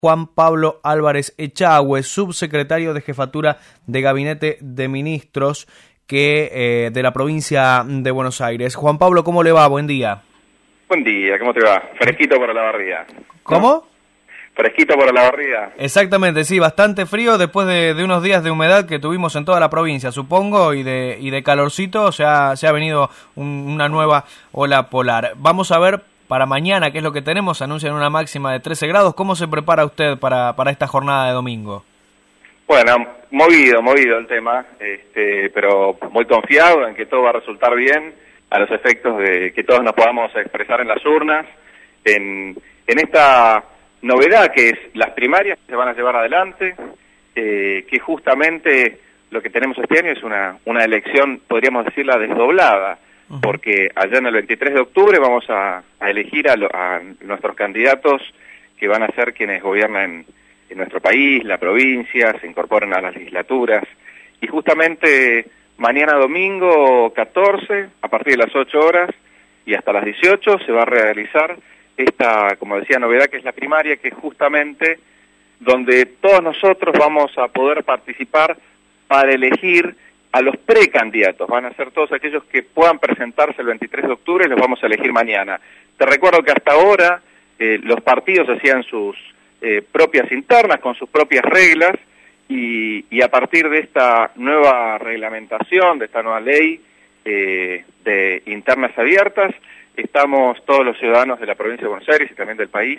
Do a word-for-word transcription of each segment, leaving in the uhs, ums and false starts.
Juan Pablo Álvarez Echagüe, subsecretario de Jefatura de Gabinete de Ministros que eh, de la provincia de Buenos Aires. Juan Pablo, ¿cómo le va? Buen día. Buen día, ¿cómo te va? Fresquito por la barriga. ¿Cómo? ¿No? Fresquito por la barriga. Exactamente, sí, bastante frío después de, de unos días de humedad que tuvimos en toda la provincia, supongo, y de, y de calorcito, se ha, se ha venido un, una nueva ola polar. Vamos a ver para mañana qué es lo que tenemos, anuncian una máxima de trece grados. ¿Cómo se prepara usted para, para esta jornada de domingo? Bueno, movido, movido el tema, este, pero muy confiado en que todo va a resultar bien, a los efectos de que todos nos podamos expresar en las urnas, en, en esta novedad que es las primarias que se van a llevar adelante, eh, que justamente lo que tenemos este año es una, una elección, podríamos decirla, desdoblada, porque allá en el veintitrés de octubre vamos a, a elegir a, lo, a nuestros candidatos que van a ser quienes gobiernan en nuestro país, la provincia, se incorporan a las legislaturas, y justamente mañana domingo catorce, a partir de las ocho horas y hasta las dieciocho, se va a realizar esta, como decía, novedad que es la primaria, que es justamente donde todos nosotros vamos a poder participar para elegir a los precandidatos. Van a ser todos aquellos que puedan presentarse el veintitrés de octubre, los vamos a elegir mañana. Te recuerdo que hasta ahora eh, los partidos hacían sus eh, propias internas, con sus propias reglas, y, y a partir de esta nueva reglamentación, de esta nueva ley eh, de internas abiertas, estamos todos los ciudadanos de la provincia de Buenos Aires y también del país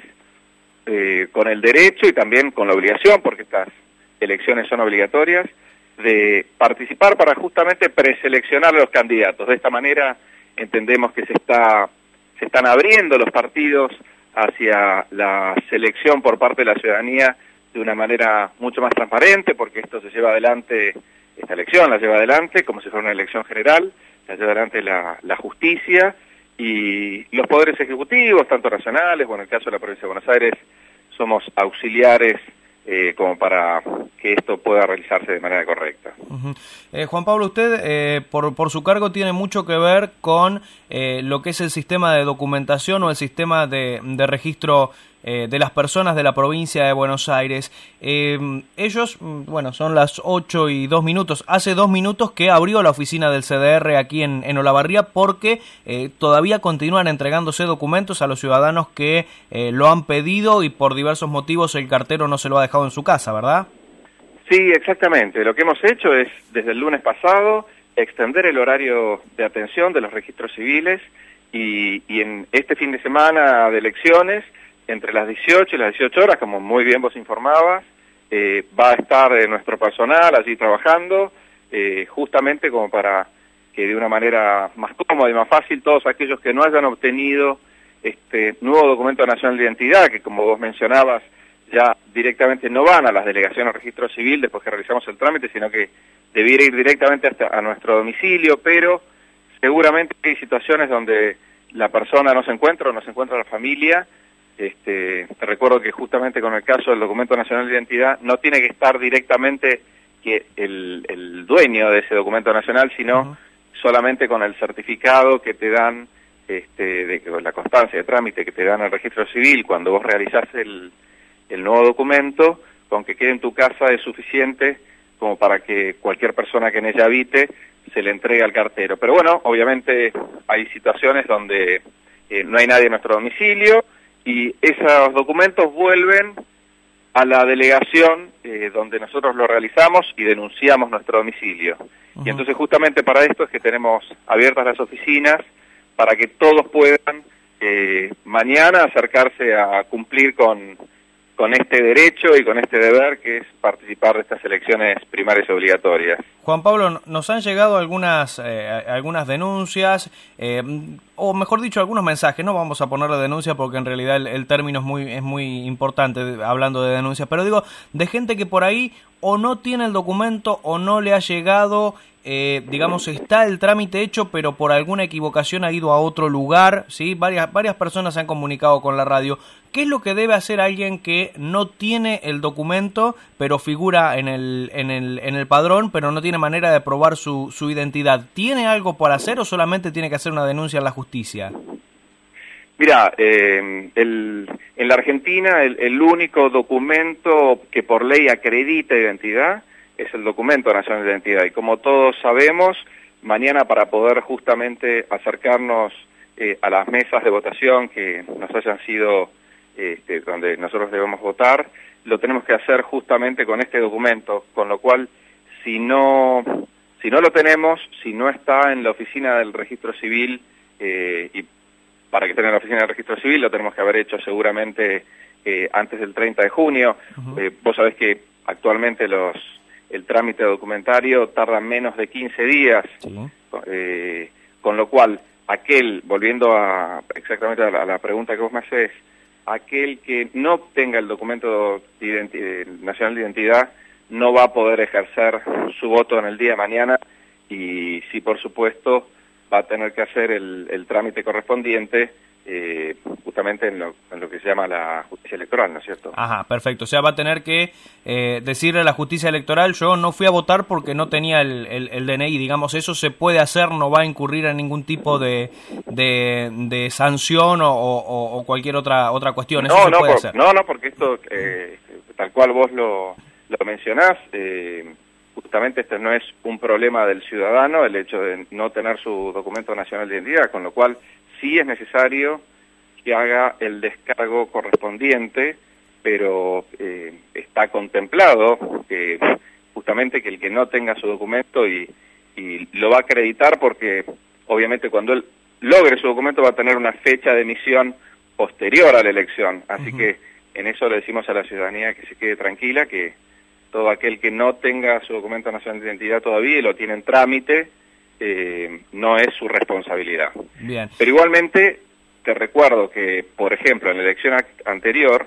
eh, con el derecho y también con la obligación, porque estas elecciones son obligatorias, de participar para justamente preseleccionar a los candidatos. De esta manera entendemos que se está se están abriendo los partidos hacia la selección por parte de la ciudadanía de una manera mucho más transparente, porque esto se lleva adelante, esta elección la lleva adelante como si fuera una elección general, la lleva adelante la, la justicia y los poderes ejecutivos, tanto nacionales, bueno, en el caso de la provincia de Buenos Aires somos auxiliares Eh, como para que esto pueda realizarse de manera correcta. Uh-huh. eh, Juan Pablo, usted eh, por, por su cargo tiene mucho que ver con eh, lo que es el sistema de documentación o el sistema de, de registro eh, de las personas de la provincia de Buenos Aires. Eh, ellos, bueno, son las ocho y dos minutos. Hace dos minutos que abrió la oficina del C D R aquí en, en Olavarría porque eh, todavía continúan entregándose documentos a los ciudadanos que eh, lo han pedido y por diversos motivos el cartero no se lo ha dejado en su casa, ¿verdad? Sí, exactamente. Lo que hemos hecho es, desde el lunes pasado, extender el horario de atención de los registros civiles y, y en este fin de semana de elecciones, entre las dieciocho y las dieciocho horas, como muy bien vos informabas, eh, va a estar eh, nuestro personal allí trabajando, eh, justamente como para que de una manera más cómoda y más fácil todos aquellos que no hayan obtenido este nuevo documento nacional de identidad, que como vos mencionabas, ya directamente no van a las delegaciones de registro civil después que realizamos el trámite, sino que debiera ir directamente hasta a nuestro domicilio, pero seguramente hay situaciones donde la persona no se encuentra o no se encuentra la familia. Este, te recuerdo que justamente con el caso del documento nacional de identidad no tiene que estar directamente que el, el dueño de ese documento nacional, sino uh-huh. solamente con el certificado que te dan, este, de, con la constancia de trámite que te dan el registro civil cuando vos realizás el el nuevo documento, con que quede en tu casa es suficiente como para que cualquier persona que en ella habite se le entregue al cartero. Pero bueno, obviamente hay situaciones donde eh, no hay nadie en nuestro domicilio y esos documentos vuelven a la delegación eh, donde nosotros lo realizamos y denunciamos nuestro domicilio. Uh-huh. Y entonces justamente para esto es que tenemos abiertas las oficinas para que todos puedan eh, mañana acercarse a cumplir con con este derecho y con este deber que es participar de estas elecciones primarias obligatorias. Juan Pablo, nos han llegado algunas eh, algunas denuncias, eh, o mejor dicho, algunos mensajes. No vamos a ponerle denuncia porque en realidad el, el término es muy es muy importante hablando de denuncias, pero digo, de gente que por ahí o no tiene el documento o no le ha llegado, eh, digamos, está el trámite hecho, pero por alguna equivocación ha ido a otro lugar, ¿sí? Varias, varias personas se han comunicado con la radio. ¿Qué es lo que debe hacer alguien que no tiene el documento, pero figura en el, en el, en el padrón, pero no tiene manera de probar su, su identidad? ¿Tiene algo por hacer o solamente tiene que hacer una denuncia en la justicia? Mira, eh, el, en la Argentina el, el único documento que por ley acredita identidad es el documento nacional de identidad, y como todos sabemos, mañana para poder justamente acercarnos eh, a las mesas de votación que nos hayan sido, este, donde nosotros debemos votar, lo tenemos que hacer justamente con este documento, con lo cual si no, si no lo tenemos, si no está en la oficina del registro civil, eh, y para que esté en la oficina del registro civil lo tenemos que haber hecho seguramente eh, antes del treinta de junio. Uh-huh. eh, vos sabés que actualmente los el trámite documentario tarda menos de quince días, sí. eh, con lo cual aquel, volviendo a exactamente a la, a la pregunta que vos me haces, aquel que no obtenga el documento de identi- nacional de identidad no va a poder ejercer su voto en el día de mañana, y sí, por supuesto, va a tener que hacer el, el trámite correspondiente eh, justamente en lo, en lo que se llama la justicia electoral, ¿no es cierto? Ajá, perfecto. O sea, va a tener que eh, decirle a la justicia electoral, yo no fui a votar porque no tenía el, el, el D N I, digamos, eso se puede hacer, no va a incurrir en ningún tipo de, de, de sanción o, o, o cualquier otra otra cuestión, eso no, se no, puede por, hacer. No, no, porque esto, eh, tal cual vos lo, lo mencionás, eh, justamente este no es un problema del ciudadano, el hecho de no tener su documento nacional de identidad, con lo cual sí es necesario que haga el descargo correspondiente, pero eh, está contemplado que justamente que el que no tenga su documento y, y lo va a acreditar, porque obviamente cuando él logre su documento va a tener una fecha de emisión posterior a la elección, así uh-huh. que en eso le decimos a la ciudadanía que se quede tranquila, que todo aquel que no tenga su documento nacional de identidad todavía y lo tiene en trámite, eh, no es su responsabilidad. Bien. Pero igualmente, te recuerdo que, por ejemplo, en la elección anterior,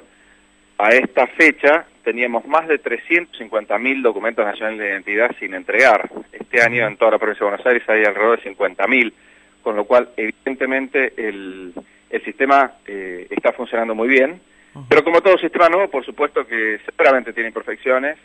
a esta fecha, teníamos más de trescientos cincuenta mil documentos nacionales de identidad sin entregar. Este año en toda la provincia de Buenos Aires hay alrededor de cincuenta mil, con lo cual, evidentemente, el, el sistema eh, está funcionando muy bien. Pero como todo sistema nuevo, por supuesto que seguramente tiene imperfecciones,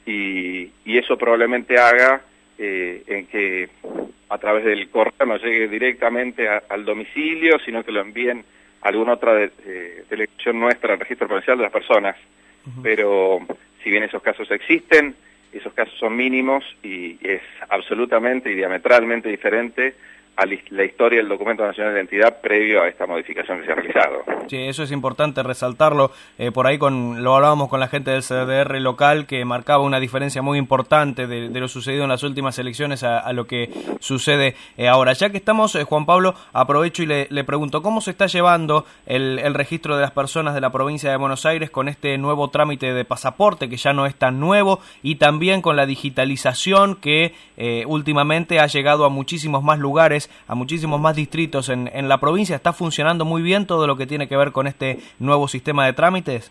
y, y eso probablemente haga eh, en que a través del correo no llegue directamente a, al domicilio, sino que lo envíen a alguna otra de, de, delegación nuestra al registro provincial de las personas. Uh-huh. Pero si bien esos casos existen, esos casos son mínimos y es absolutamente y diametralmente diferente a la historia del documento nacional de identidad previo a esta modificación que se ha realizado. Sí, eso es importante resaltarlo. Eh, por ahí con lo hablábamos con la gente del C D R local, que marcaba una diferencia muy importante de, de lo sucedido en las últimas elecciones a, a lo que sucede eh, ahora. Ya que estamos, eh, Juan Pablo, aprovecho y le, le pregunto, ¿cómo se está llevando el, el registro de las personas de la provincia de Buenos Aires con este nuevo trámite de pasaporte, que ya no es tan nuevo, y también con la digitalización que eh, últimamente ha llegado a muchísimos más lugares, a muchísimos más distritos en, en la provincia? ¿Está funcionando muy bien todo lo que tiene que ver con este nuevo sistema de trámites?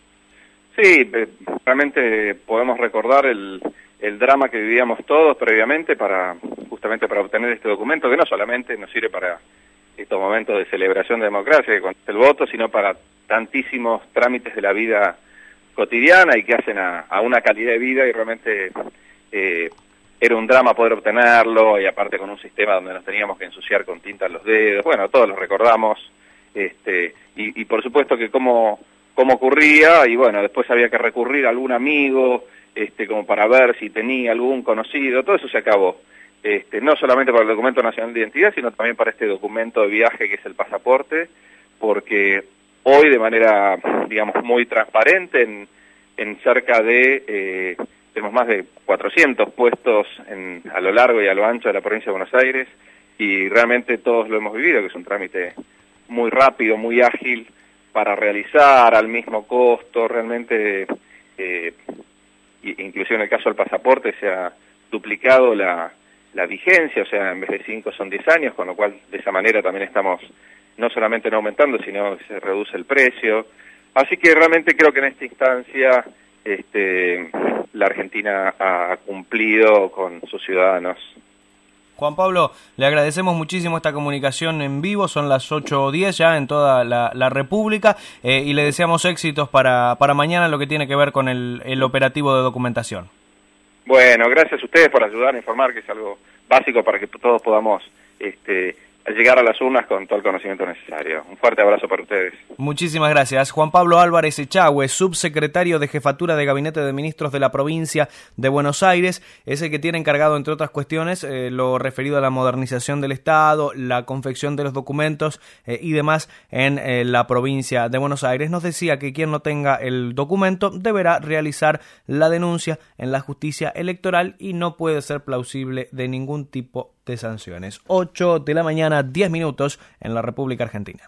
Sí, realmente podemos recordar el, el drama que vivíamos todos previamente para justamente para obtener este documento, que no solamente nos sirve para estos momentos de celebración de democracia, que cuenta el voto, sino para tantísimos trámites de la vida cotidiana y que hacen a, a una calidad de vida, y realmente eh, era un drama poder obtenerlo, y aparte con un sistema donde nos teníamos que ensuciar con tinta los dedos. Bueno, todos lo recordamos, este, y, y por supuesto que cómo, cómo ocurría, y bueno, después había que recurrir a algún amigo, este, como para ver si tenía algún conocido, todo eso se acabó. Este, no solamente para el documento nacional de identidad, sino también para este documento de viaje que es el pasaporte, porque hoy de manera, digamos, muy transparente, en, en cerca de... Eh, tenemos más de cuatrocientos puestos en, a lo largo y a lo ancho de la provincia de Buenos Aires, y realmente todos lo hemos vivido, que es un trámite muy rápido, muy ágil para realizar, al mismo costo, realmente, eh, inclusive en el caso del pasaporte se ha duplicado la, la vigencia, o sea, en vez de cinco son diez años, con lo cual de esa manera también estamos no solamente no aumentando, sino que se reduce el precio. Así que realmente creo que en esta instancia este, la Argentina ha cumplido con sus ciudadanos. Juan Pablo, le agradecemos muchísimo esta comunicación en vivo, son las ocho o diez ya en toda la, la República, eh, y le deseamos éxitos para, para mañana en lo que tiene que ver con el, el operativo de documentación. Bueno, gracias a ustedes por ayudar a informar, que es algo básico para que todos podamos este, llegar a las urnas con todo el conocimiento necesario. Un fuerte abrazo para ustedes. Muchísimas gracias. Juan Pablo Álvarez Echagüe, subsecretario de Jefatura de Gabinete de Ministros de la provincia de Buenos Aires, es el que tiene encargado, entre otras cuestiones, eh, lo referido a la modernización del Estado, la confección de los documentos eh, y demás en eh, la provincia de Buenos Aires. Nos decía que quien no tenga el documento deberá realizar la denuncia en la justicia electoral y no puede ser plausible de ningún tipo de sanciones. ocho de la mañana, diez minutos en la República Argentina.